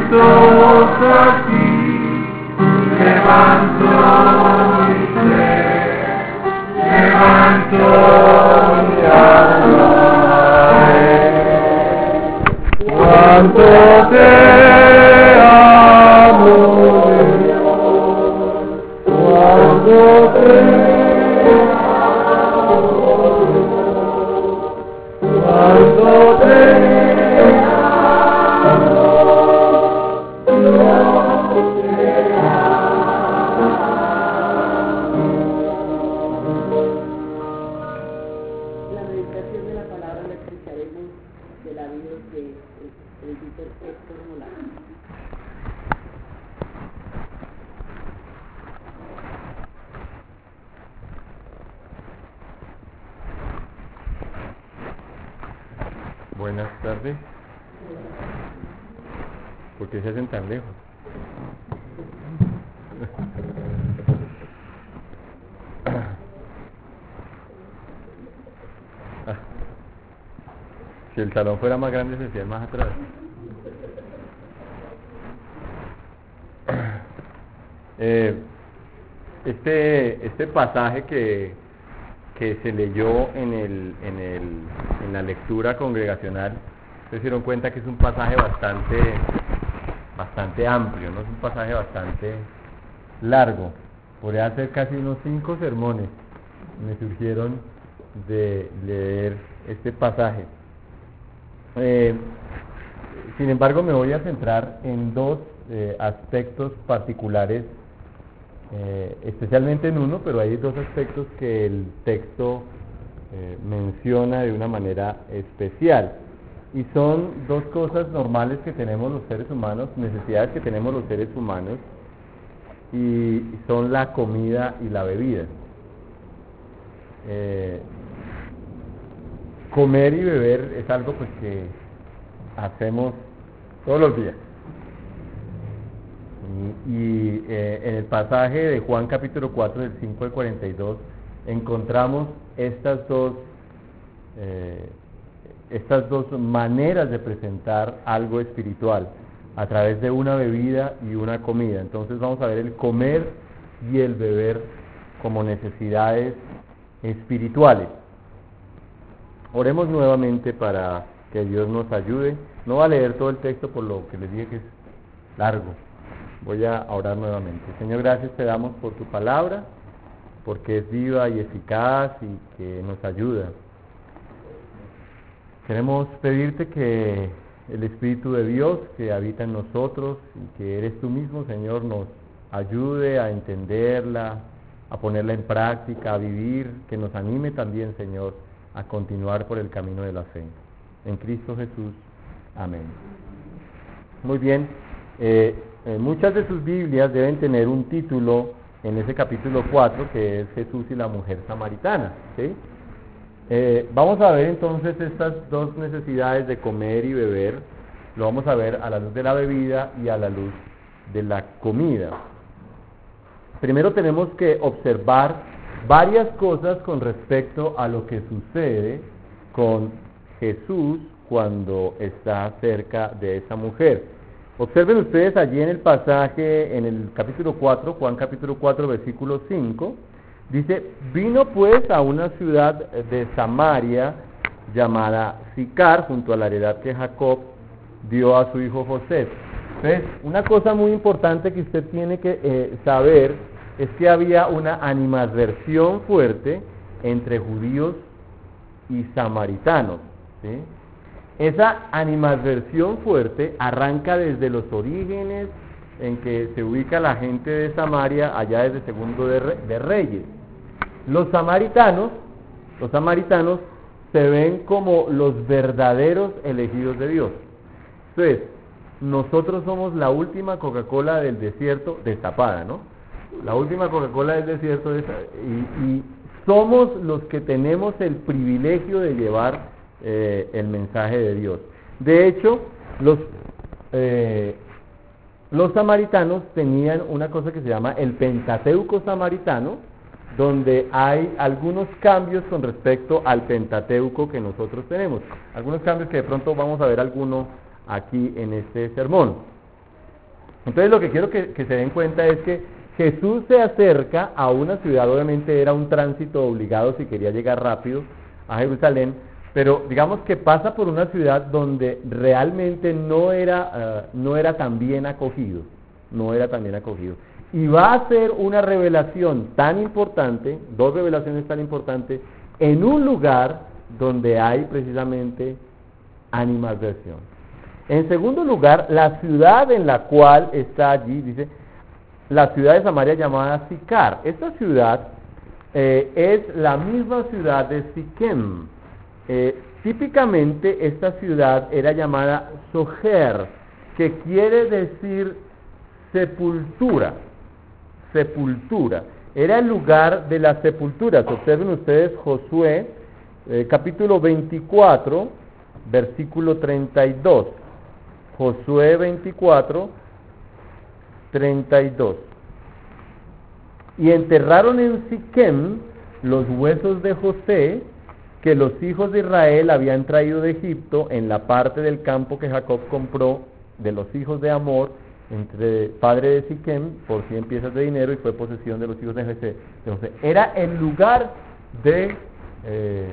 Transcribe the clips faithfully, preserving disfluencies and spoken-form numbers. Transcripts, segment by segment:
santos aquí, levanto mi ser, levanto mi alma a Él. Cuánto te amo, Dios, cuánto te amo, cuánto te amo, Dios te amo. La meditación de la palabra la escucharemos de la vida de el editor Héctor Molano. Buenas tardes. ¿Por qué se hacen tan lejos? Ah, si el salón fuera más grande se hacía más atrás. Eh, este, este pasaje que, que se leyó en, el, en, el, en la lectura congregacional, se dieron cuenta que es un pasaje bastante, bastante amplio, ¿no? Es un pasaje bastante largo. Podría hacer casi unos cinco sermones. Me surgieron de leer este pasaje. Eh, sin embargo, me voy a centrar en dos eh, aspectos particulares, eh, especialmente en uno, pero hay dos aspectos que el texto eh, menciona de una manera especial. Y son dos cosas normales que tenemos los seres humanos, necesidades que tenemos los seres humanos, y son la comida y la bebida. Eh, comer y beber es algo pues que hacemos todos los días. Y, y eh, en el pasaje de Juan capítulo cuatro del cinco al cuarenta y dos encontramos estas dos eh, estas dos maneras de presentar algo espiritual a través de una bebida y una comida. Entonces vamos a ver el comer y el beber como necesidades espirituales. Oremos nuevamente para que Dios nos ayude. No voy a leer todo el texto por lo que les dije que es largo. Voy a orar nuevamente. Señor, gracias te damos por tu palabra, porque es viva y eficaz y que nos ayuda. Queremos pedirte que el Espíritu de Dios que habita en nosotros y que eres tú mismo, Señor, nos ayude a entenderla, a ponerla en práctica, a vivir, que nos anime también, Señor, a continuar por el camino de la fe. En Cristo Jesús. Amén. Muy bien. Eh, eh, muchas de sus Biblias deben tener un título en ese capítulo cuatro, que es Jesús y la mujer samaritana, ¿sí? Eh, vamos a ver entonces estas dos necesidades de comer y beber. Lo vamos a ver a la luz de la bebida y a la luz de la comida. Primero tenemos que observar varias cosas con respecto a lo que sucede con Jesús cuando está cerca de esa mujer. Observen ustedes allí en el pasaje, en el capítulo cuatro, Juan capítulo cuatro, versículo cinco, dice: vino pues a una ciudad de Samaria llamada Sicar, junto a la heredad que Jacob dio a su hijo José. Entonces, una cosa muy importante que usted tiene que eh, saber es que había una animadversión fuerte entre judíos y samaritanos, ¿sí? Esa animadversión fuerte arranca desde los orígenes en que se ubica la gente de Samaria, allá desde Segundo de, Re- de Reyes. Los samaritanos, los samaritanos se ven como los verdaderos elegidos de Dios. Entonces, nosotros somos la última Coca-Cola del desierto destapada, ¿no? La última Coca-Cola del desierto destapada, y, y somos los que tenemos el privilegio de llevar eh, el mensaje de Dios. De hecho, los eh, los samaritanos tenían una cosa que se llama el Pentateuco samaritano, donde hay algunos cambios con respecto al Pentateuco que nosotros tenemos. Algunos cambios que de pronto vamos a ver alguno aquí en este sermón. Entonces lo que quiero que, que se den cuenta es que Jesús se acerca a una ciudad, obviamente era un tránsito obligado si quería llegar rápido a Jerusalén, pero digamos que pasa por una ciudad donde realmente no era, uh, no era tan bien acogido, no era tan bien acogido. Y va a hacer una revelación tan importante, dos revelaciones tan importantes, en un lugar donde hay precisamente animadversión. En segundo lugar, la ciudad en la cual está allí, dice, la ciudad de Samaria llamada Sicar. Esta ciudad eh, es la misma ciudad de Siquem. Eh, típicamente esta ciudad era llamada Sojer, que quiere decir sepultura. Sepultura. Era el lugar de las sepulturas. Observen ustedes Josué, eh, capítulo veinticuatro, versículo treinta y dos. Josué veinticuatro, treinta y dos. Y enterraron en Siquem los huesos de José, que los hijos de Israel habían traído de Egipto, en la parte del campo que Jacob compró de los hijos de Amor, entre padre de Siquem, por cien piezas de dinero, y fue posesión de los hijos de José. De José. Era el lugar de, eh,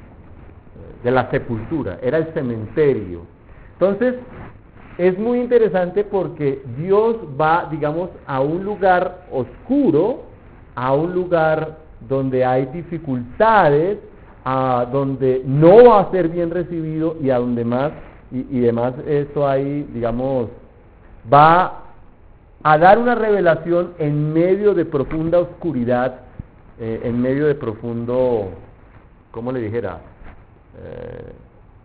de la sepultura, era el cementerio. Entonces, es muy interesante porque Dios va, digamos, a un lugar oscuro, a un lugar donde hay dificultades, a donde no va a ser bien recibido y a donde más, y, y demás, esto hay, digamos, va a dar una revelación en medio de profunda oscuridad, eh, en medio de profundo, ¿cómo le dijera? Eh,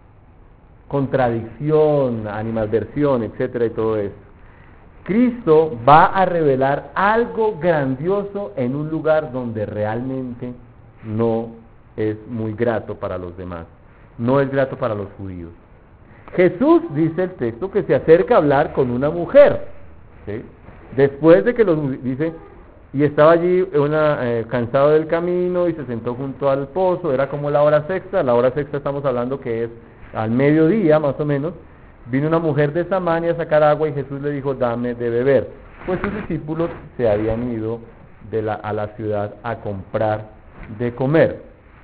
contradicción, animadversión, etcétera, y todo eso. Cristo va a revelar algo grandioso en un lugar donde realmente no es muy grato para los demás, no es grato para los judíos. Jesús, dice el texto, que se acerca a hablar con una mujer, ¿sí? Después de que los dice, y estaba allí una, eh, cansado del camino y se sentó junto al pozo, era como la hora sexta, la hora sexta estamos hablando que es al mediodía más o menos. Vino una mujer de Samaria a sacar agua y Jesús le dijo, dame de beber, pues sus discípulos se habían ido de la, a la ciudad a comprar de comer.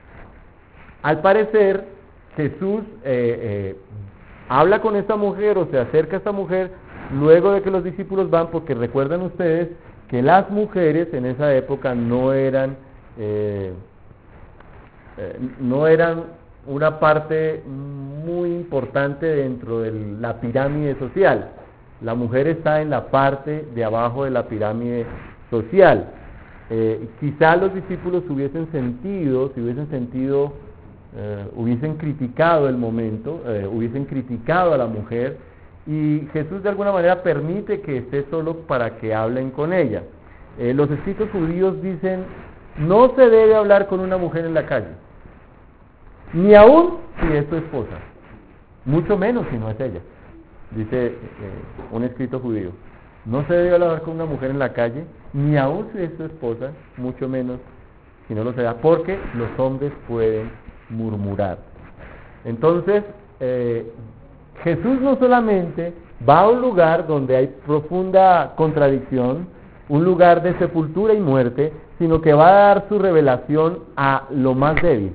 Al parecer Jesús eh, eh, habla con esta mujer o se acerca a esta mujer luego de que los discípulos van, porque recuerdan ustedes que las mujeres en esa época no eran eh, eh, no eran una parte muy importante dentro de la pirámide social. La mujer está en la parte de abajo de la pirámide social. Eh, quizá los discípulos hubiesen sentido, si hubiesen sentido, eh, hubiesen criticado el momento, eh, hubiesen criticado a la mujer, y Jesús de alguna manera permite que esté solo para que hablen con ella. Eh, los escritos judíos dicen, no se debe hablar con una mujer en la calle, ni aún si es su esposa, mucho menos si no es ella. Dice eh, un escrito judío, no se debe hablar con una mujer en la calle, ni aún si es su esposa, mucho menos si no lo sea, porque los hombres pueden murmurar. Entonces, eh, Jesús no solamente va a un lugar donde hay profunda contradicción, un lugar de sepultura y muerte, sino que va a dar su revelación a lo más débil.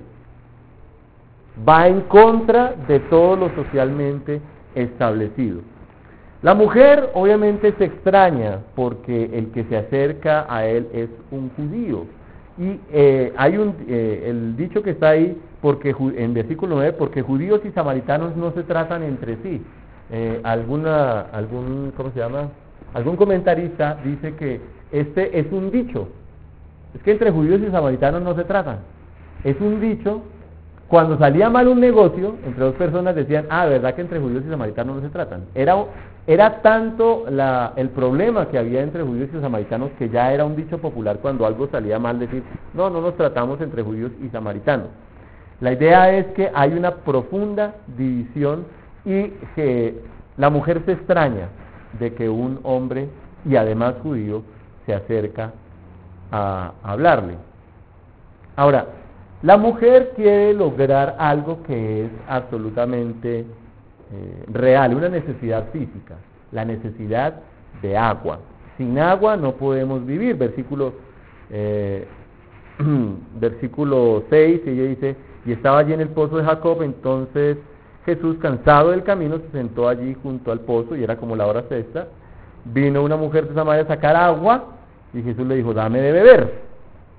Va en contra de todo lo socialmente establecido. La mujer obviamente se extraña porque el que se acerca a él es un judío. Y eh, hay un eh, el dicho que está ahí, porque en versículo nueve, porque judíos y samaritanos no se tratan entre sí. Eh, alguna, algún, ¿cómo se llama? Algún comentarista dice que este es un dicho. Es que entre judíos y samaritanos no se tratan. Es un dicho. Cuando salía mal un negocio, entre dos personas decían, ah, ¿verdad que entre judíos y samaritanos no se tratan? Era, era tanto la, el problema que había entre judíos y samaritanos que ya era un dicho popular cuando algo salía mal decir, no, no nos tratamos entre judíos y samaritanos. La idea es que hay una profunda división y que la mujer se extraña de que un hombre, y además judío, se acerca a hablarle. Ahora, la mujer quiere lograr algo que es absolutamente eh, real, una necesidad física, la necesidad de agua. Sin agua no podemos vivir. Versículo, eh, versículo seis, ella dice, y estaba allí en el pozo de Jacob. Entonces Jesús, cansado del camino, se sentó allí junto al pozo, y era como la hora sexta. Vino una mujer de Samaria a sacar agua, y Jesús le dijo, dame de beber.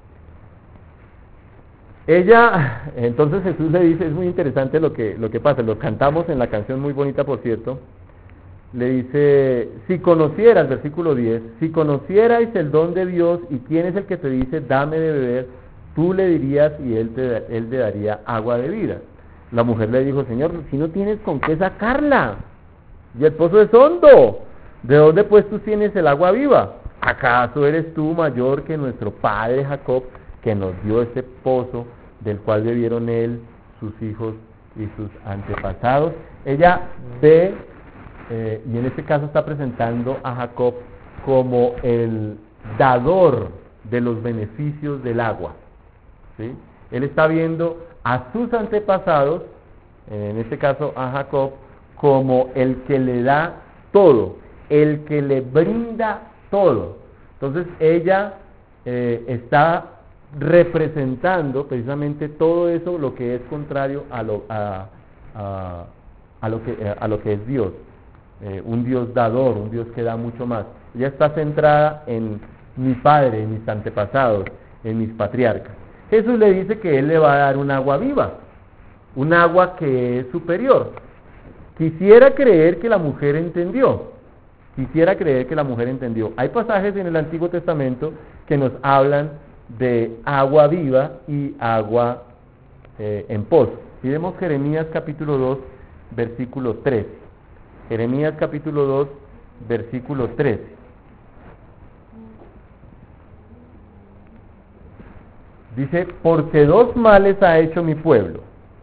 Ella, entonces Jesús le dice, es muy interesante lo que, lo que pasa, lo cantamos en la canción muy bonita, por cierto. Le dice, si conocieras, versículo diez, si conocierais el don de Dios y quién es el que te dice, dame de beber, tú le dirías y él te, él te daría agua de vida. La mujer le dijo, Señor, si no tienes con qué sacarla, y el pozo es hondo, ¿de dónde pues tú tienes el agua viva? ¿Acaso eres tú mayor que nuestro padre Jacob, que nos dio este pozo, del cual bebieron él, sus hijos y sus antepasados? Ella ve, eh, y en este caso está presentando a Jacob como el dador de los beneficios del agua, ¿sí? Él está viendo a sus antepasados, en este caso a Jacob, como el que le da todo, el que le brinda todo. Entonces ella eh, está representando precisamente todo eso, lo que es contrario a lo, a, a, a lo, que, a lo que es Dios, eh, un Dios dador, un Dios que da mucho más. Ella está centrada en mi padre, en mis antepasados, en mis patriarcas. Jesús le dice que Él le va a dar un agua viva, un agua que es superior. Quisiera creer que la mujer entendió, quisiera creer que la mujer entendió. Hay pasajes en el Antiguo Testamento que nos hablan de agua viva y agua eh, en pozo. Miremos Jeremías capítulo dos, versículo trece. Jeremías capítulo dos, versículo trece. Dice, porque dos males ha hecho mi pueblo.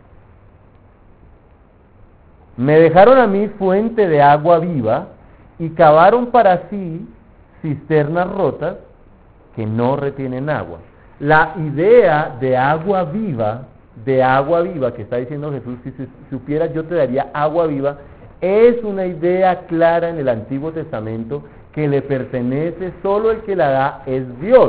Me dejaron a mí fuente de agua viva y cavaron para sí cisternas rotas que no retienen agua. La idea de agua viva, de agua viva que está diciendo Jesús, si supieras yo te daría agua viva, es una idea clara en el Antiguo Testamento que le pertenece, solo el que la da es Dios.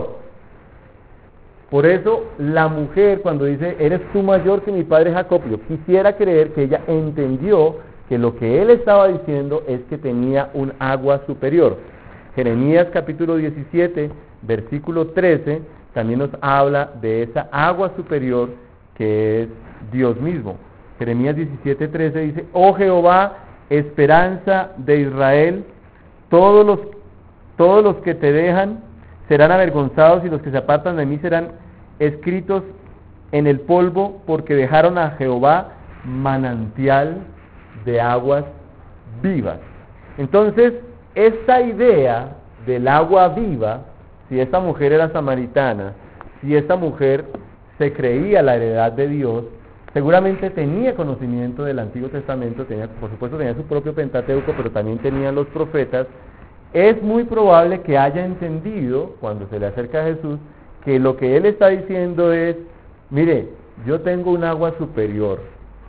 Por eso la mujer cuando dice, eres tú mayor que mi padre Jacob, yo quisiera creer que ella entendió que lo que él estaba diciendo es que tenía un agua superior. Jeremías capítulo diecisiete, versículo trece, también nos habla de esa agua superior que es Dios mismo. Jeremías diecisiete, trece dice, oh Jehová, esperanza de Israel, todos los, todos los que te dejan serán avergonzados y los que se apartan de mí serán escritos en el polvo, porque dejaron a Jehová manantial de aguas vivas. Entonces, esta idea del agua viva, si esta mujer era samaritana, si esta mujer se creía la heredad de Dios, seguramente tenía conocimiento del Antiguo Testamento, tenía, por supuesto tenía su propio Pentateuco, pero también tenía los profetas. Es muy probable que haya entendido, cuando se le acerca a Jesús, que lo que él está diciendo es, mire, yo tengo un agua superior,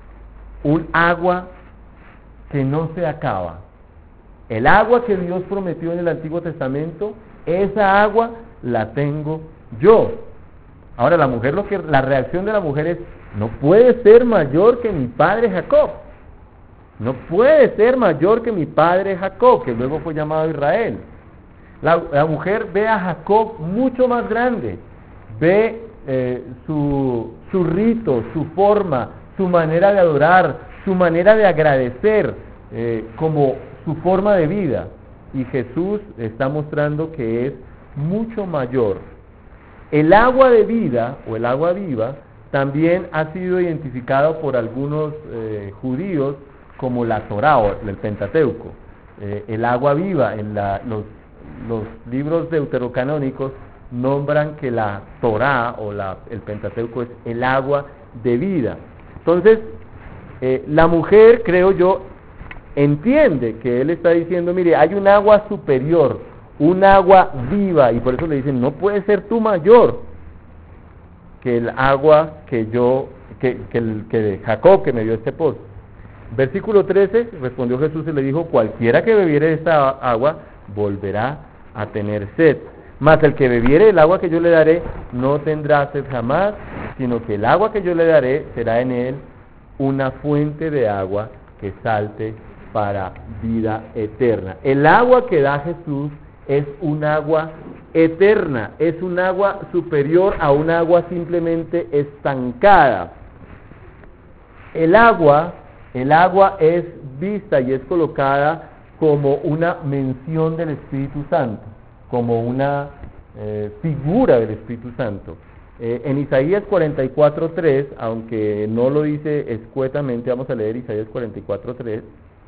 un agua que no se acaba. El agua que Dios prometió en el Antiguo Testamento, esa agua la tengo yo. Ahora la mujer, lo que la reacción de la mujer es, no puede ser mayor que mi padre Jacob. No puede ser mayor que mi padre Jacob, que luego fue llamado Israel. La, la mujer ve a Jacob mucho más grande, ve eh, su, su rito, su forma, su manera de adorar, su manera de agradecer, eh, como su forma de vida. Y Jesús está mostrando que es mucho mayor. El agua de vida, o el agua viva, también ha sido identificado por algunos eh, judíos como la Torá o el Pentateuco. Eh, el agua viva, en la, los, los libros deuterocanónicos nombran que la Torá o la, el Pentateuco es el agua de vida. Entonces, eh, la mujer, creo yo, entiende que él está diciendo, mire, hay un agua superior, un agua viva, y por eso le dicen, no puede ser tú mayor que el agua que yo, que, que, el, que de Jacob, que me dio este pozo. Versículo trece, respondió Jesús y le dijo, cualquiera que bebiere esta agua volverá a tener sed. Mas el que bebiere el agua que yo le daré no tendrá sed jamás, sino que el agua que yo le daré será en él una fuente de agua que salte para vida eterna. El agua que da Jesús es un agua eterna, es un agua superior a un agua simplemente estancada. El agua, el agua es vista y es colocada como una mención del Espíritu Santo, como una eh, figura del Espíritu Santo. Eh, en Isaías cuarenta y cuatro tres, aunque no lo dice escuetamente, vamos a leer Isaías cuarenta y cuatro tres,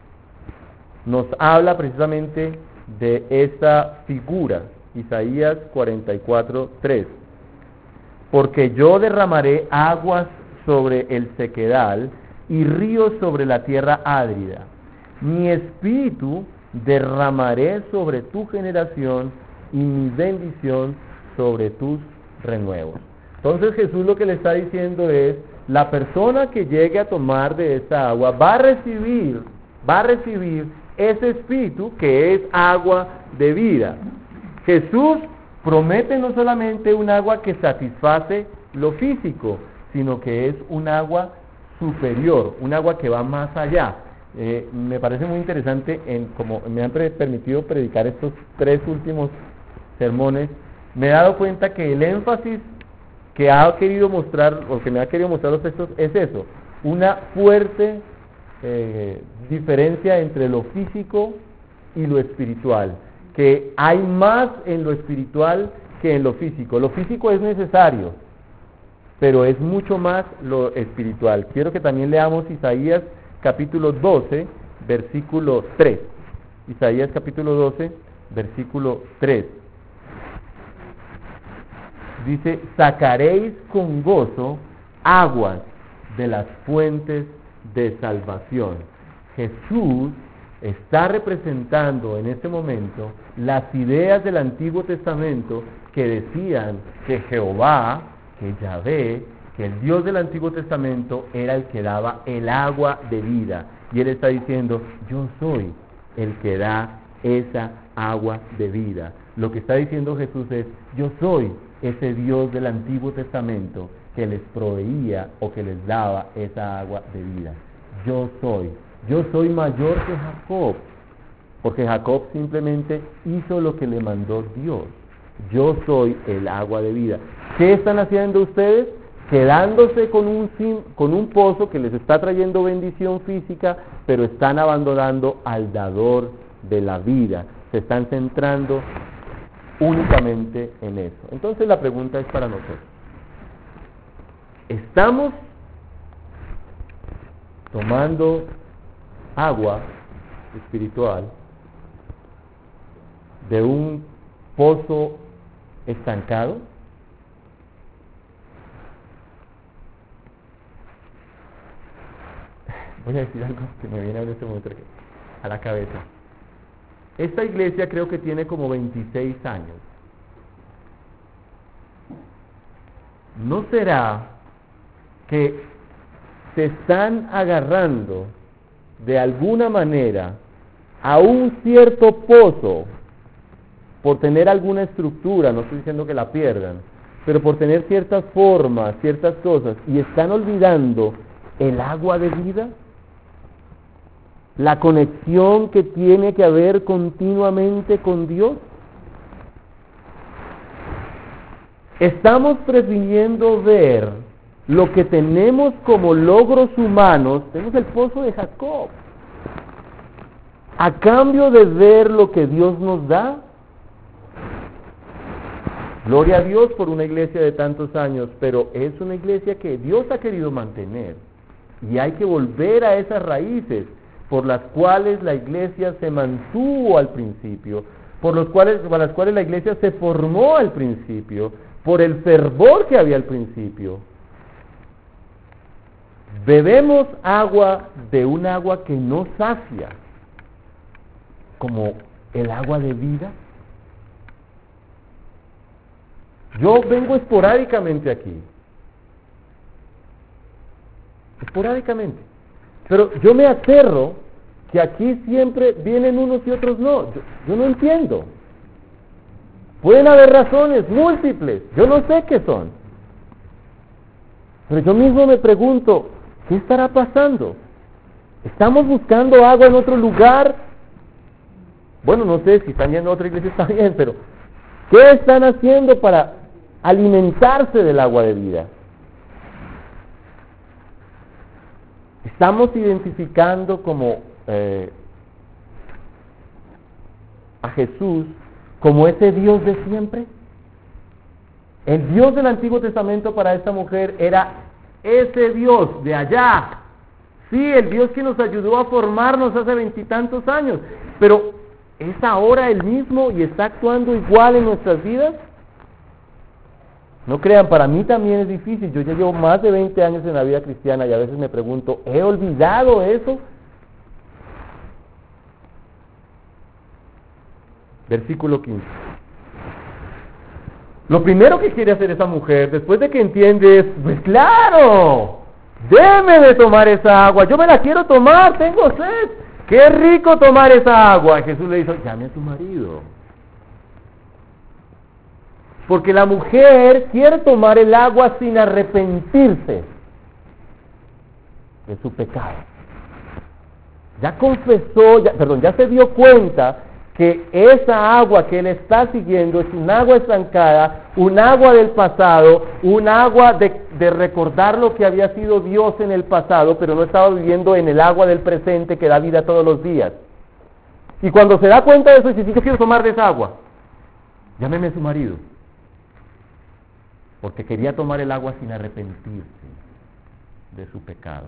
nos habla precisamente de esta figura. Isaías cuarenta y cuatro tres. Porque yo derramaré aguas sobre el sequedal y ríos sobre la tierra árida. Mi espíritu derramaré sobre tu generación y mi bendición sobre tus renuevos. Entonces Jesús lo que le está diciendo es, la persona que llegue a tomar de esa agua va a recibir, va a recibir ese espíritu que es agua de vida. Jesús promete no solamente un agua que satisface lo físico, sino que es un agua superior, un agua que va más allá. Eh, me parece muy interesante, en como me han pre- permitido predicar estos tres últimos sermones, me he dado cuenta que el énfasis que ha querido mostrar, o que me ha querido mostrar los textos, es eso, una fuerte eh, diferencia entre lo físico y lo espiritual, que hay más en lo espiritual que en lo físico. Lo físico es necesario, pero es mucho más lo espiritual. Quiero que también leamos Isaías capítulo doce, versículo tres. Isaías capítulo doce, versículo tres. Dice, sacaréis con gozo aguas de las fuentes de salvación. Jesús está representando en este momento las ideas del Antiguo Testamento que decían que Jehová, que Yahvé, que el Dios del Antiguo Testamento era el que daba el agua de vida. Y Él está diciendo, yo soy el que da esa agua de vida. Lo que está diciendo Jesús es, yo soy ese Dios del Antiguo Testamento que les proveía o que les daba esa agua de vida. Yo soy, yo soy mayor que Jacob, porque Jacob simplemente hizo lo que le mandó Dios. Yo soy el agua de vida. ¿Qué están haciendo ustedes? Quedándose con un, con un pozo que les está trayendo bendición física, pero están abandonando al dador de la vida. Se están centrando únicamente en eso. Entonces la pregunta es para nosotros. ¿Estamos tomando agua espiritual de un pozo estancado? Voy a decir algo que me viene en este momento a la cabeza. Esta iglesia creo que tiene como veintiséis años. ¿No será que se están agarrando de alguna manera a un cierto pozo por tener alguna estructura? No estoy diciendo que la pierdan, pero por tener ciertas formas, ciertas cosas, y están olvidando el agua de vida, la conexión que tiene que haber continuamente con Dios. Estamos prefiriendo ver lo que tenemos como logros humanos. Tenemos el pozo de Jacob, a cambio de ver lo que Dios nos da. Gloria a Dios por una iglesia de tantos años, pero es una iglesia que Dios ha querido mantener, y hay que volver a esas raíces por las cuales la iglesia se mantuvo al principio, por los cuales, por las cuales la iglesia se formó al principio, por el fervor que había al principio. Bebemos agua de un agua que no sacia, como el agua de vida. Yo vengo esporádicamente aquí, esporádicamente, pero yo me aterro que aquí siempre vienen unos y otros no? Yo, yo no entiendo. Pueden haber razones múltiples, yo no sé qué son. Pero yo mismo me pregunto, ¿qué estará pasando? ¿Estamos buscando agua en otro lugar? Bueno, no sé, si están yendo a otra iglesia está bien, pero ¿qué están haciendo para alimentarse del agua de vida? ¿Estamos identificando como eh, a Jesús como ese Dios de siempre? El Dios del Antiguo Testamento para esta mujer era ese Dios de allá. Sí, el Dios que nos ayudó a formarnos hace veintitantos años, pero ¿es ahora el mismo y está actuando igual en nuestras vidas? No crean, para mí también es difícil. Yo ya llevo más de veinte años en la vida cristiana y a veces me pregunto, ¿he olvidado eso? Versículo quince. Lo primero que quiere hacer esa mujer, después de que entiende, es, pues claro, déme de tomar esa agua, yo me la quiero tomar, tengo sed, qué rico tomar esa agua. Y Jesús le dijo, llame a tu marido. Porque la mujer quiere tomar el agua sin arrepentirse de su pecado. Ya confesó, ya, perdón, ya se dio cuenta que esa agua que él está siguiendo es un agua estancada, un agua del pasado, un agua de, de recordar lo que había sido Dios en el pasado, pero no estaba viviendo en el agua del presente que da vida todos los días. Y cuando se da cuenta de eso, dice, yo quiero tomar de esa agua, llámeme a su marido, porque quería tomar el agua sin arrepentirse de su pecado.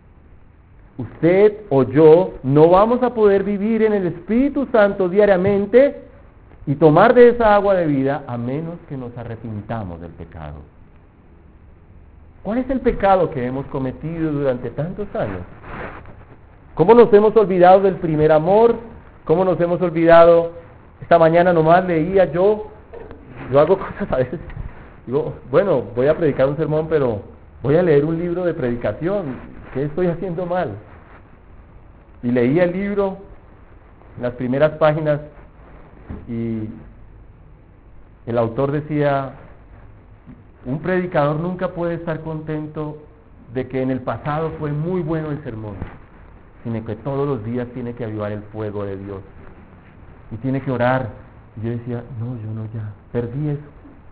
Usted o yo no vamos a poder vivir en el Espíritu Santo diariamente y tomar de esa agua de vida a menos que nos arrepintamos del pecado. ¿Cuál es el pecado que hemos cometido durante tantos años? ¿Cómo nos hemos olvidado del primer amor? ¿Cómo nos hemos olvidado? Esta mañana nomás leía yo, yo hago cosas a veces, digo, bueno, voy a predicar un sermón, pero voy a leer un libro de predicación. ¿Qué estoy haciendo mal? Y leía el libro, las primeras páginas, y el autor decía, un predicador nunca puede estar contento de que en el pasado fue muy bueno el sermón, sino que todos los días tiene que avivar el fuego de Dios, y tiene que orar. Y yo decía, no, yo no, ya, perdí eso,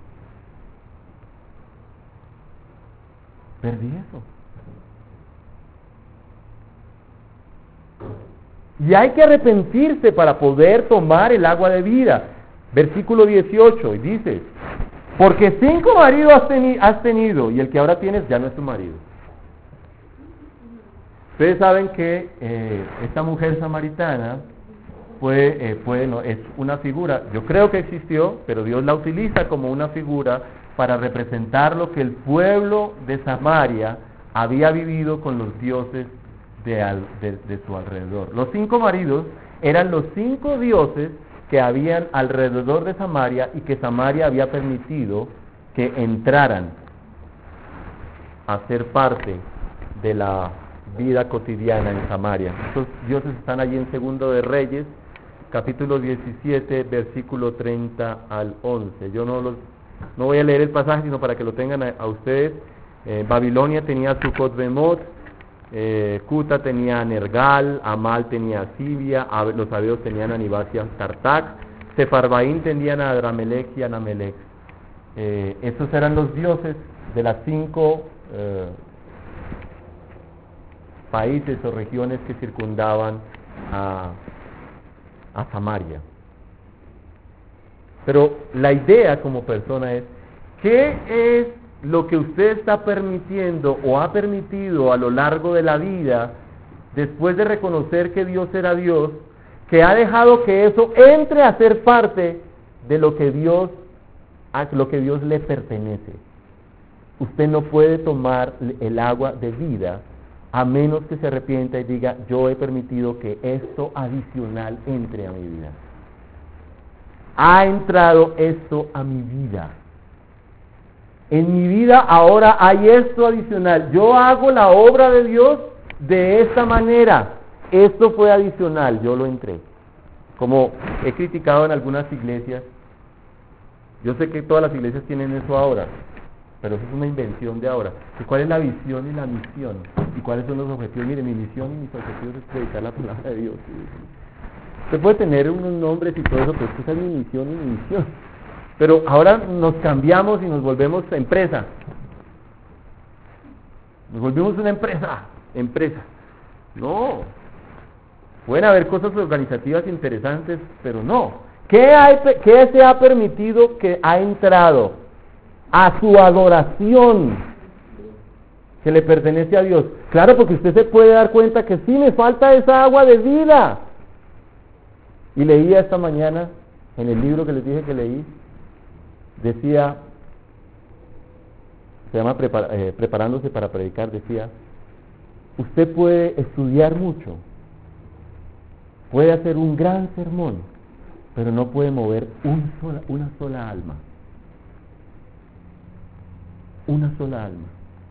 perdí eso. Y hay que arrepentirse para poder tomar el agua de vida. Versículo dieciocho, y dice, porque cinco maridos has, teni- has tenido, y el que ahora tienes ya no es tu marido. Ustedes saben que eh, esta mujer samaritana fue, eh, fue, no, es una figura, yo creo que existió, pero Dios la utiliza como una figura para representar lo que el pueblo de Samaria había vivido con los dioses De, al, de, de su alrededor. Los cinco maridos eran los cinco dioses que habían alrededor de Samaria y que Samaria había permitido que entraran a ser parte de la vida cotidiana en Samaria. Estos dioses están allí en Segundo de Reyes, capítulo diecisiete, versículo treinta al once. Yo no los, no voy a leer el pasaje, sino para que lo tengan a, a ustedes. Eh, Babilonia tenía Sucot Bemot, Eh, Cuta tenía Nergal, Amal tenía Sibia, los sabeos tenían a Nibas y a Tartac, Sefarbaín tenían a Adramelech y a Anamelech. Eh, estos eran los dioses de las cinco eh, países o regiones que circundaban a, a Samaria. Pero la idea como persona es, ¿qué es lo que usted está permitiendo o ha permitido a lo largo de la vida, después de reconocer que Dios era Dios, que ha dejado que eso entre a ser parte de lo que Dios, a lo que Dios le pertenece? Usted no puede tomar el agua de vida a menos que se arrepienta y diga, yo he permitido que esto adicional entre a mi vida. Ha entrado esto a mi vida. En mi vida ahora hay esto adicional. Yo hago la obra de Dios de esta manera. Esto fue adicional, yo lo entré. Como he criticado en algunas iglesias, yo sé que todas las iglesias tienen eso ahora, pero eso es una invención de ahora. ¿Y cuál es la visión y la misión? ¿Y cuáles son los objetivos? Mire, mi misión y mis objetivos es predicar la palabra de Dios. Usted puede tener unos nombres y todo eso, pero esa es mi misión y mi misión. Pero ahora nos cambiamos y nos volvemos empresa. Nos volvimos una empresa. Empresa. No. Pueden haber cosas organizativas interesantes, pero no. ¿Qué, hay, ¿Qué se ha permitido que ha entrado a su adoración que le pertenece a Dios? Claro, porque usted se puede dar cuenta que sí me falta esa agua de vida. Y leía esta mañana, en el libro que les dije que leí, decía, se llama Prepar, eh, Preparándose para Predicar, decía, usted puede estudiar mucho, puede hacer un gran sermón, pero no puede mover un sola, una sola alma. Una sola alma.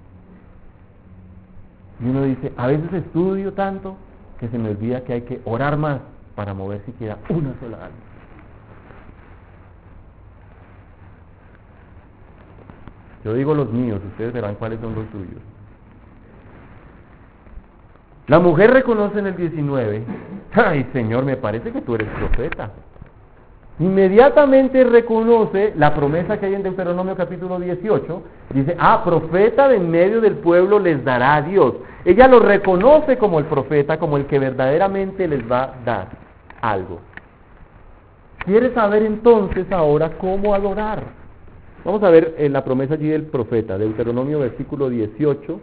Y uno dice, a veces estudio tanto que se me olvida que hay que orar más para mover siquiera una sola alma. Yo digo los míos, ustedes verán cuáles son los suyos. La mujer reconoce en el diecinueve, ay Señor, me parece que tú eres profeta. Inmediatamente reconoce la promesa que hay en Deuteronomio capítulo dieciocho, dice, ah, profeta de en medio del pueblo les dará a Dios. Ella lo reconoce como el profeta, como el que verdaderamente les va a dar algo. ¿Quiere saber entonces ahora cómo adorar? Vamos a ver eh, la promesa allí del profeta, Deuteronomio versículo dieciocho.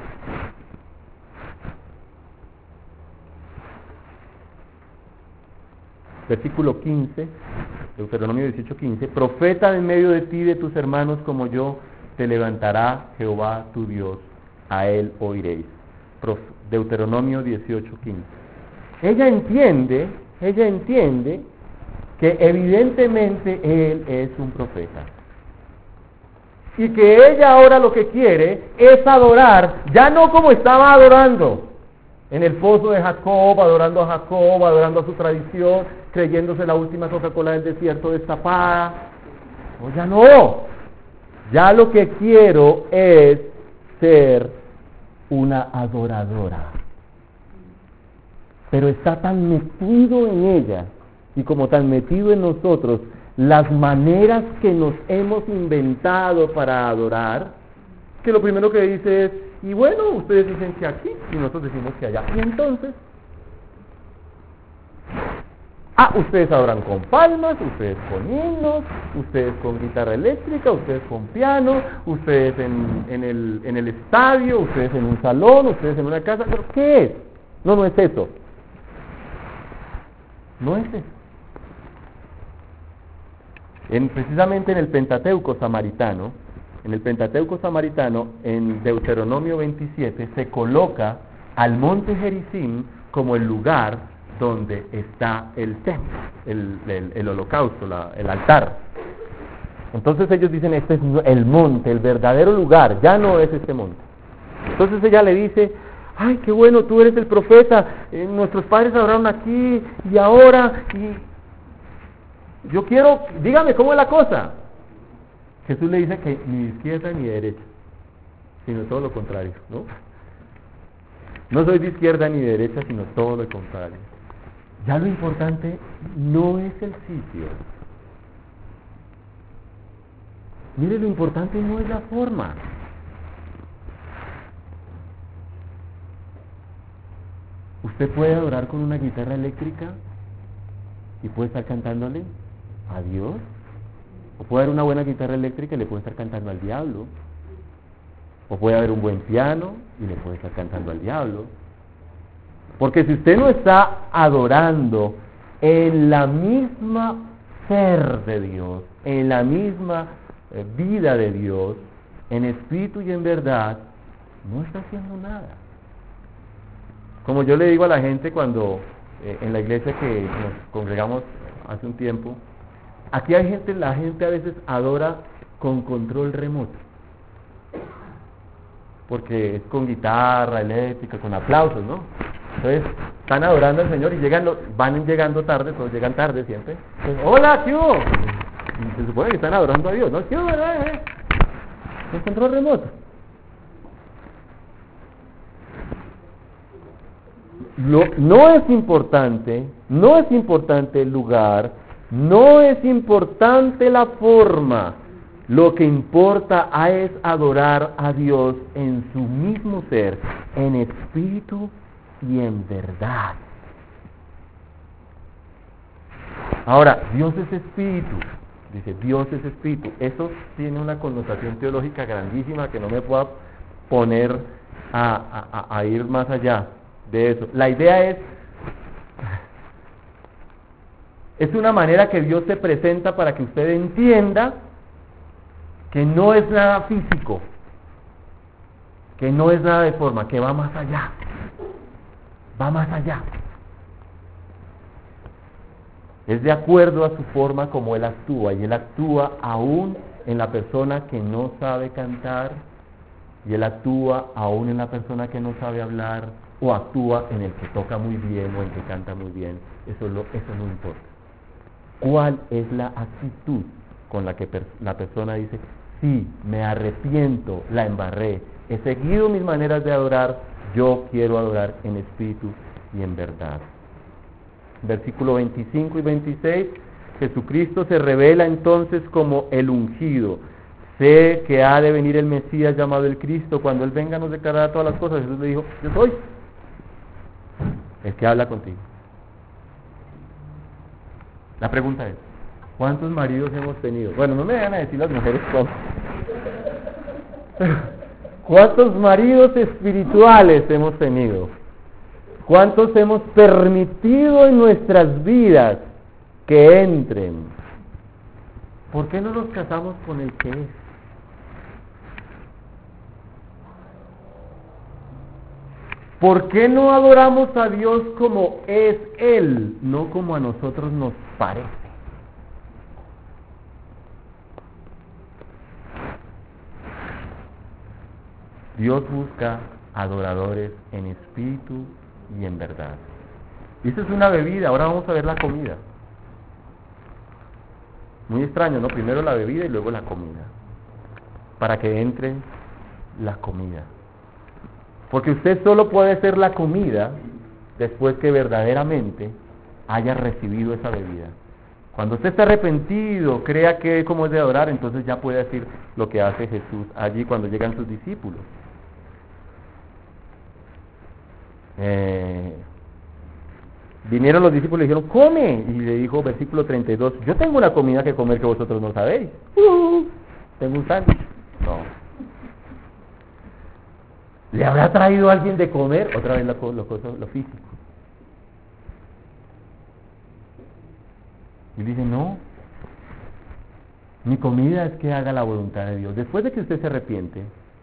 Versículo quince, Deuteronomio dieciocho, quince, profeta en medio de ti y de tus hermanos como yo, te levantará Jehová tu Dios, a él oiréis. Prof, Deuteronomio dieciocho, quince. Ella entiende, ella entiende que evidentemente él es un profeta. Y que ella ahora lo que quiere es adorar, ya no como estaba adorando, en el pozo de Jacob, adorando a Jacob, adorando a su tradición, creyéndose la última Coca-Cola del desierto destapada. No, ya no. Ya lo que quiero es ser una adoradora. Pero está tan metido en ella, y como tan metido en nosotros, las maneras que nos hemos inventado para adorar, que lo primero que dice es, y bueno, ustedes dicen que aquí, y nosotros decimos que allá. Y entonces, ah, ustedes adoran con palmas, ustedes con himnos, ustedes con guitarra eléctrica, ustedes con piano, ustedes en, en, el, en el estadio, ustedes en un salón, ustedes en una casa. ¿Pero qué es? No, no es eso. No es eso. En, precisamente en el Pentateuco samaritano, en el Pentateuco samaritano, en Deuteronomio veintisiete, se coloca al monte Gerizim como el lugar donde está el templo, el, el, el holocausto, la, el altar. Entonces ellos dicen, este es el monte, el verdadero lugar, ya no es este monte. Entonces ella le dice, ay, qué bueno, tú eres el profeta, eh, nuestros padres adoraron aquí, y ahora, y yo quiero, dígame cómo es la cosa. Jesús le dice que ni izquierda ni derecha, sino todo lo contrario, ¿no? No soy de izquierda ni de derecha, sino todo lo contrario. Ya lo importante no es el sitio. Mire, lo importante no es la forma. Usted puede adorar con una guitarra eléctrica y puede estar cantándole a Dios. O puede haber una buena guitarra eléctrica y le puede estar cantando al diablo. O puede haber un buen piano y le puede estar cantando al diablo. Porque si usted no está adorando en la misma ser de Dios, en la misma eh, vida de Dios, en espíritu y en verdad, no está haciendo nada. Como yo le digo a la gente cuando eh, en la iglesia que nos congregamos hace un tiempo, aquí hay gente, la gente a veces adora con control remoto. Porque es con guitarra eléctrica, con aplausos, ¿no? Entonces, están adorando al Señor y llegan los, van llegando tarde, todos llegan tarde siempre. Entonces, hola, ¿qué hubo? Y se supone que están adorando a Dios, ¿no? ¿Qué hubo? Eh? ¿En control remoto? Lo, no es importante, no es importante el lugar, no es importante la forma. Lo que importa es adorar a Dios en su mismo ser, en espíritu y en verdad. Ahora, Dios es espíritu. Dice, Dios es espíritu. Eso tiene una connotación teológica grandísima que no me puedo poner a, a, a ir más allá de eso. La idea es, es una manera que Dios se presenta para que usted entienda que no es nada físico, que no es nada de forma, que va más allá, va más allá. Es de acuerdo a su forma como Él actúa, y Él actúa aún en la persona que no sabe cantar, y Él actúa aún en la persona que no sabe hablar, o actúa en el que toca muy bien o en el que canta muy bien. Eso, lo, eso no importa. ¿Cuál es la actitud con la que per, la persona dice, sí, me arrepiento, la embarré, he seguido mis maneras de adorar, yo quiero adorar en espíritu y en verdad? Versículo veinticinco y veintiséis, Jesucristo se revela entonces como el ungido. Sé que ha de venir el Mesías llamado el Cristo, cuando Él venga nos declarará todas las cosas. Jesús le dijo, yo soy el que habla contigo. La pregunta es, ¿cuántos maridos hemos tenido? Bueno, no me vayan a decir las mujeres cuántos. ¿Cuántos maridos espirituales hemos tenido? ¿Cuántos hemos permitido en nuestras vidas que entren? ¿Por qué no nos casamos con el que es? ¿Por qué no adoramos a Dios como es Él, no como a nosotros nos parece? Dios busca adoradores en espíritu y en verdad. Y esa es una bebida, ahora vamos a ver la comida. Muy extraño, ¿no? Primero la bebida y luego la comida. Para que entre la comida. Porque usted solo puede ser la comida después que verdaderamente haya recibido esa bebida. Cuando usted está arrepentido, crea que cómo es de adorar, entonces ya puede decir lo que hace Jesús allí cuando llegan sus discípulos. Eh, vinieron los discípulos y le dijeron, come, y le dijo, versículo treinta y dos, yo tengo una comida que comer que vosotros no sabéis. Uh, tengo un sándwich. No. ¿Le habrá traído a alguien de comer? Otra vez lo, lo, lo físico. Y dice, no, mi comida es que haga la voluntad de Dios. Después de que usted se arrepiente,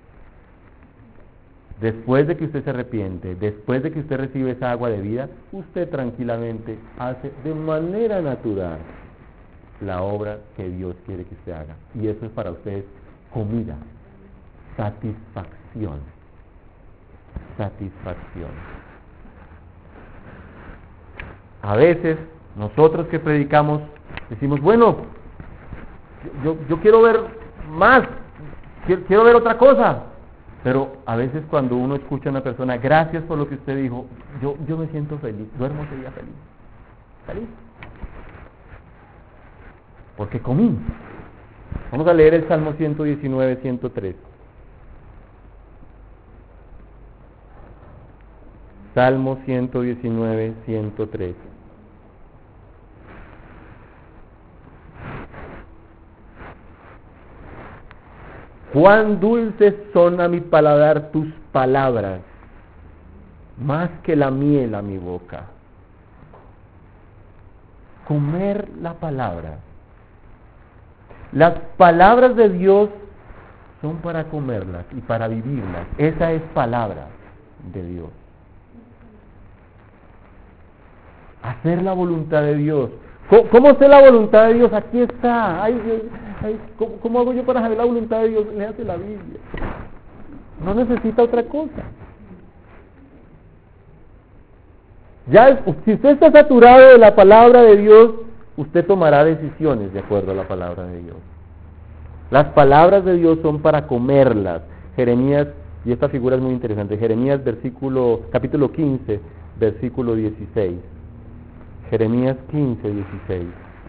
después de que usted se arrepiente, después de que usted recibe esa agua de vida, usted tranquilamente hace de manera natural la obra que Dios quiere que usted haga. Y eso es para ustedes comida, satisfacción, satisfacción. A veces, nosotros que predicamos, decimos, bueno, yo, yo quiero ver más, quiero, quiero ver otra cosa. Pero a veces cuando uno escucha a una persona, gracias por lo que usted dijo, yo, yo me siento feliz, duermo ese día feliz. Feliz. Porque comí. Vamos a leer el Salmo ciento diecinueve, ciento tres. Salmo ciento diecinueve, ciento tres. Cuán dulces son a mi paladar tus palabras, más que la miel a mi boca. Comer la palabra. Las palabras de Dios son para comerlas y para vivirlas. Esa es palabra de Dios. Hacer la voluntad de Dios. ¿Cómo, cómo sé la voluntad de Dios? Aquí está. Ay, Dios, ay, ¿cómo, ¿Cómo hago yo para saber la voluntad de Dios? Léase la Biblia. No necesita otra cosa. Ya es, si usted está saturado de la palabra de Dios, usted tomará decisiones de acuerdo a la palabra de Dios. Las palabras de Dios son para comerlas. Jeremías, y esta figura es muy interesante, Jeremías versículo, capítulo quince, versículo dieciséis. Jeremías quince, dieciséis.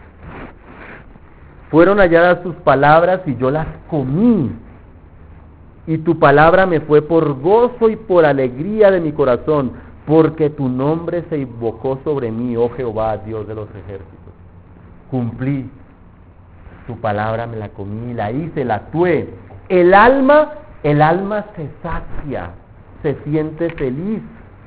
Fueron halladas tus palabras y yo las comí, y tu palabra me fue por gozo y por alegría de mi corazón, porque tu nombre se invocó sobre mí, oh Jehová, Dios de los ejércitos. Cumplí, tu palabra me la comí, la hice, la actué. El alma, el alma se sacia, se siente feliz,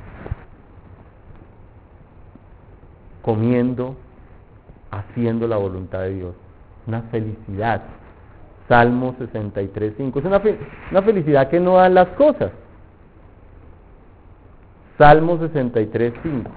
comiendo, haciendo la voluntad de Dios. Una felicidad. Salmo sesenta y tres, cinco. Es una, fe- una felicidad que no dan las cosas. Salmo sesenta y tres, cinco.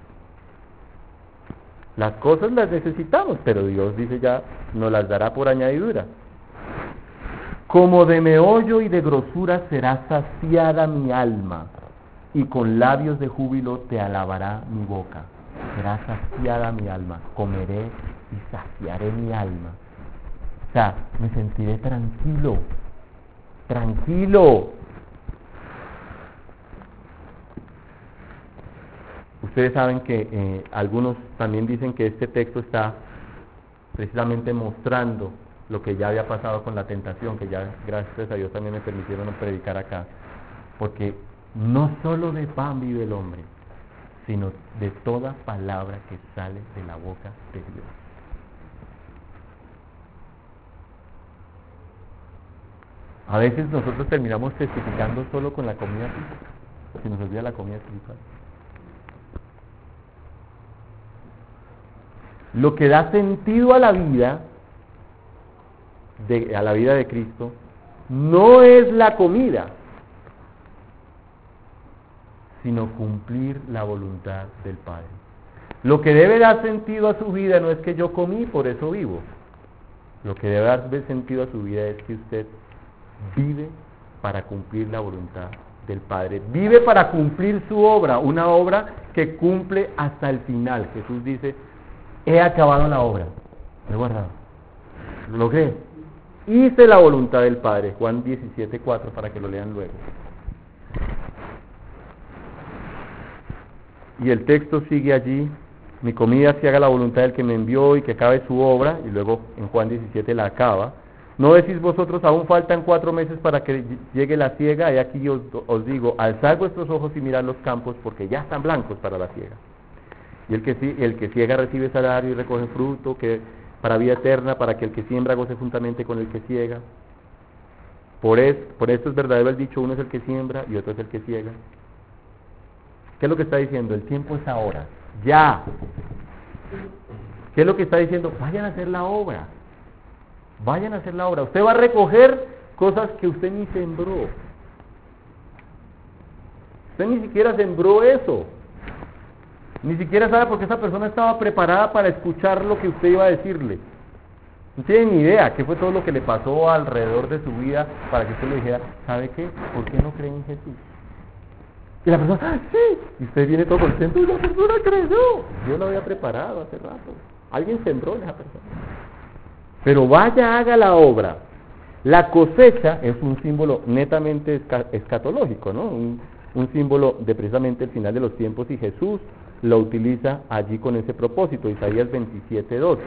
Las cosas las necesitamos, pero Dios dice ya, nos las dará por añadidura. Como de meollo y de grosura será saciada mi alma, y con labios de júbilo te alabará mi boca. Será saciada mi alma, comeré y saciaré mi alma. O sea, me sentiré tranquilo, tranquilo. Ustedes saben que eh, algunos también dicen que este texto está precisamente mostrando lo que ya había pasado con la tentación, que ya gracias a Dios también me permitieron predicar acá, porque no solo de pan vive el hombre, sino de toda palabra que sale de la boca de Dios. A veces nosotros terminamos testificando solo con la comida física, se nos olvida la comida espiritual. Lo que da sentido a la vida, de, a la vida de Cristo, no es la comida, sino cumplir la voluntad del Padre. Lo que debe dar sentido a su vida no es que yo comí, por eso vivo. Lo que debe dar sentido a su vida es que usted vive para cumplir la voluntad del Padre. Vive para cumplir su obra, una obra que cumple hasta el final. Jesús dice, he acabado la obra, lo he guardado, lo logré, hice la voluntad del Padre. Juan diecisiete, cuatro, para que lo lean luego. Y el texto sigue allí, mi comida se haga la voluntad del que me envió y que acabe su obra, y luego en Juan diecisiete la acaba. ¿No decís vosotros, aún faltan cuatro meses para que llegue la siega? Y aquí os, os digo, alzad vuestros ojos y mirad los campos, porque ya están blancos para la siega. Y el que, el que ciega recibe salario y recoge fruto que para vida eterna, para que el que siembra goce juntamente con el que ciega. Por, es, por esto es verdadero el dicho, uno es el que siembra y otro es el que ciega. ¿Qué es lo que está diciendo? El tiempo es ahora, ya. ¿Qué es lo que está diciendo? Vayan a hacer la obra. Vayan a hacer la obra. Usted va a recoger cosas que usted ni sembró. Usted ni siquiera sembró eso. Ni siquiera sabe por qué esa persona estaba preparada para escuchar lo que usted iba a decirle. No tiene ni idea qué fue todo lo que le pasó alrededor de su vida para que usted le dijera, ¿sabe qué? ¿Por qué no cree en Jesús? Y la persona, ¡ah, sí! Y usted viene todo contento, y la persona creyó. Yo lo había preparado hace rato. Alguien sembró en esa persona. Pero vaya, haga la obra. La cosecha es un símbolo netamente escatológico, ¿no? Un, un símbolo de precisamente el final de los tiempos, y Jesús lo utiliza allí con ese propósito. Isaías veintisiete, doce.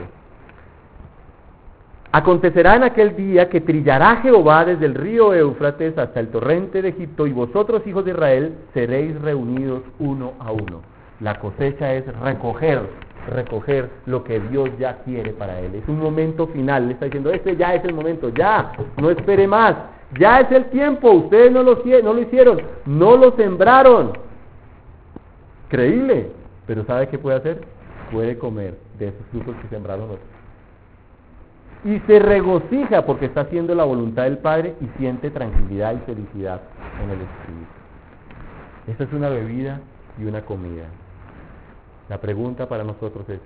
Acontecerá en aquel día que trillará Jehová desde el río Éufrates hasta el torrente de Egipto, y vosotros, hijos de Israel, seréis reunidos uno a uno. La cosecha es recoger, recoger lo que Dios ya quiere para él. Es un momento final. Le está diciendo, este ya es el momento, ya, no espere más. Ya es el tiempo, ustedes no lo, no lo hicieron, no lo sembraron. Creíble, pero ¿sabe qué puede hacer? Puede comer de esos frutos que sembraron otros. Y se regocija porque está haciendo la voluntad del Padre y siente tranquilidad y felicidad en el Espíritu. Esta es una bebida y una comida. La pregunta para nosotros es,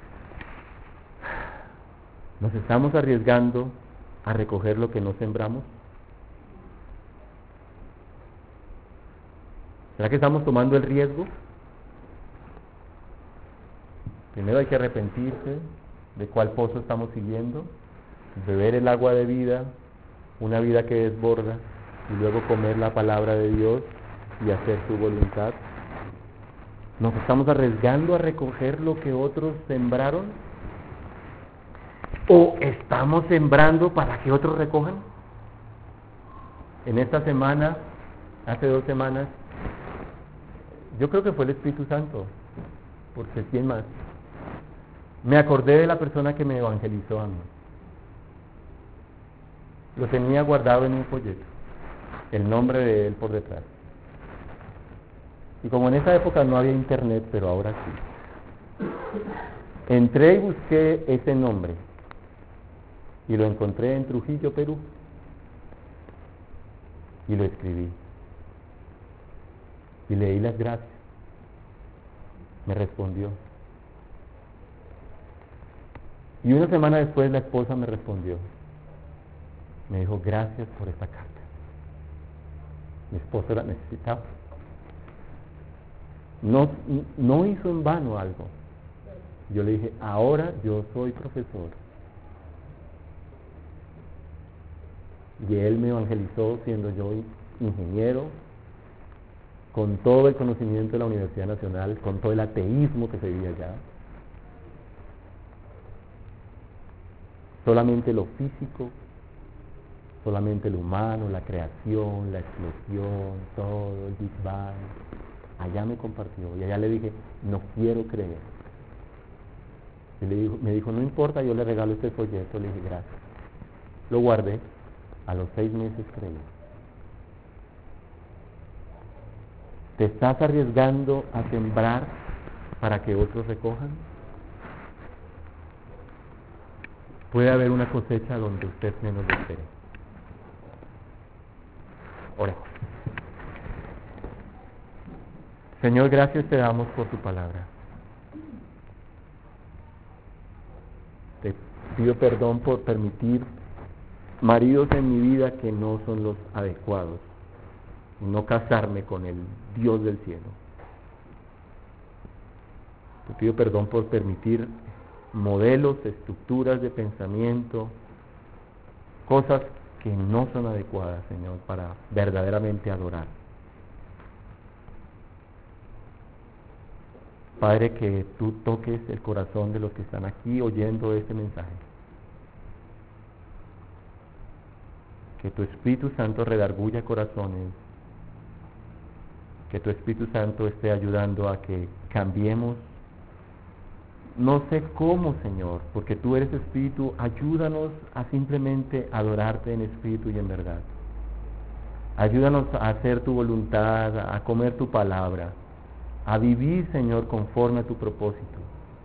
¿nos estamos arriesgando a recoger lo que no sembramos? ¿Será que estamos tomando el riesgo? Primero hay que arrepentirse de cuál pozo estamos siguiendo, beber el agua de vida, una vida que desborda, y luego comer la palabra de Dios y hacer su voluntad. ¿Nos estamos arriesgando a recoger lo que otros sembraron? ¿O estamos sembrando para que otros recojan? En esta semana, hace dos semanas, yo creo que fue el Espíritu Santo, porque ¿quién más? Me acordé de la persona que me evangelizó a mí. Lo tenía guardado en un folleto, el nombre de él por detrás. Y como en esa época no había internet, pero ahora sí, entré y busqué ese nombre y lo encontré en Trujillo, Perú, y lo escribí y le di las gracias. Me respondió, y una semana después la esposa me respondió, me dijo: gracias por esta carta. Mi esposo la necesitaba. No, no hizo en vano algo. Yo le dije: ahora yo soy profesor. Y él me evangelizó siendo yo ingeniero, con todo el conocimiento de la Universidad Nacional, con todo el ateísmo que se vivía allá. Solamente lo físico, solamente lo humano, la creación, la explosión, todo, el Big Bang. Allá me compartió y allá le dije: no quiero creer. Y le dijo, me dijo: no importa, yo le regalo este folleto. Le dije: gracias. Lo guardé. A los seis meses creí. ¿Te estás arriesgando a sembrar para que otros recojan? Puede haber una cosecha donde usted menos lo espere. Oremos. Señor, gracias te damos por tu palabra. Te pido perdón por permitir maridos en mi vida que no son los adecuados, y no casarme con el Dios del cielo. Te pido perdón por permitir modelos, estructuras de pensamiento, cosas que no son adecuadas, Señor, para verdaderamente adorar. Padre, que tú toques el corazón de los que están aquí oyendo este mensaje. Que tu Espíritu Santo redarguya corazones, que tu Espíritu Santo esté ayudando a que cambiemos. No sé cómo, Señor, porque tú eres Espíritu, ayúdanos a simplemente adorarte en espíritu y en verdad. Ayúdanos a hacer tu voluntad, a comer tu palabra, a vivir, Señor, conforme a tu propósito.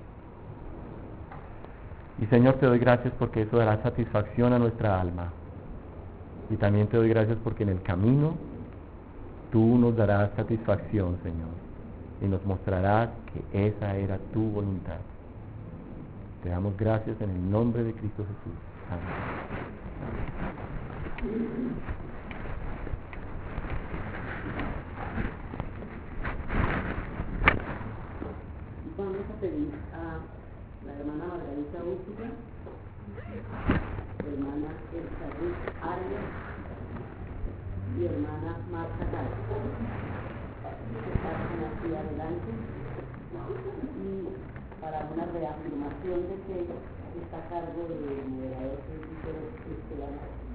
Y Señor, te doy gracias porque eso dará satisfacción a nuestra alma. Y también te doy gracias porque en el camino tú nos darás satisfacción, Señor, y nos mostrarás que esa era tu voluntad. Te damos gracias en el nombre de Cristo Jesús. Amén. Vamos a pedir a la hermana Margarita Úrsula, hermana Elsa Ruiz Arias y hermana Marta Gálvez, que pasen aquí adelante, y para una reafirmación de que está a cargo del moderador presbítero Esteban.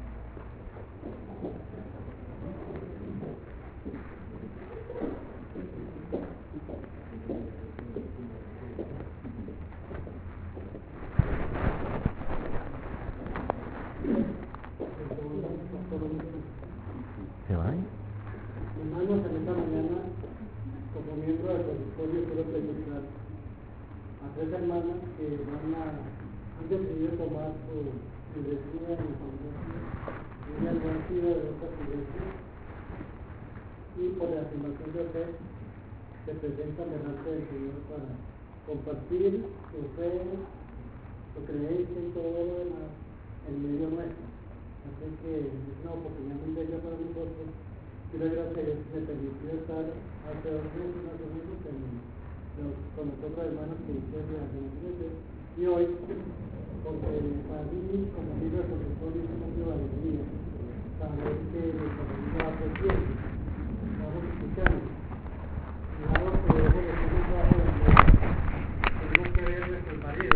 ¿Se va? Hermanos, en esta mañana, como miembro del consistorio, quiero felicitar a tres hermanas que van a, han decidido tomar su membresía en la congregación, y han sido de otras iglesias, y por la afirmación de fe se presentan delante del Señor para compartir su fe, su creencia y todo lo demás en medio nuestro. Así que es una oportunidad muy bella para nosotros. Y la gracia de Dios me permitió estar hace dos meses más o menos en, los, con los otros hermanos que ustedes de la iglesia. Y hoy, porque para mí, como libro de consultorio, es una nueva alegría saber que nuestra familia va creciendo, vamos escuchando. Digamos que debemos de hacer un trabajo donde tenemos que ver nuestros maridos.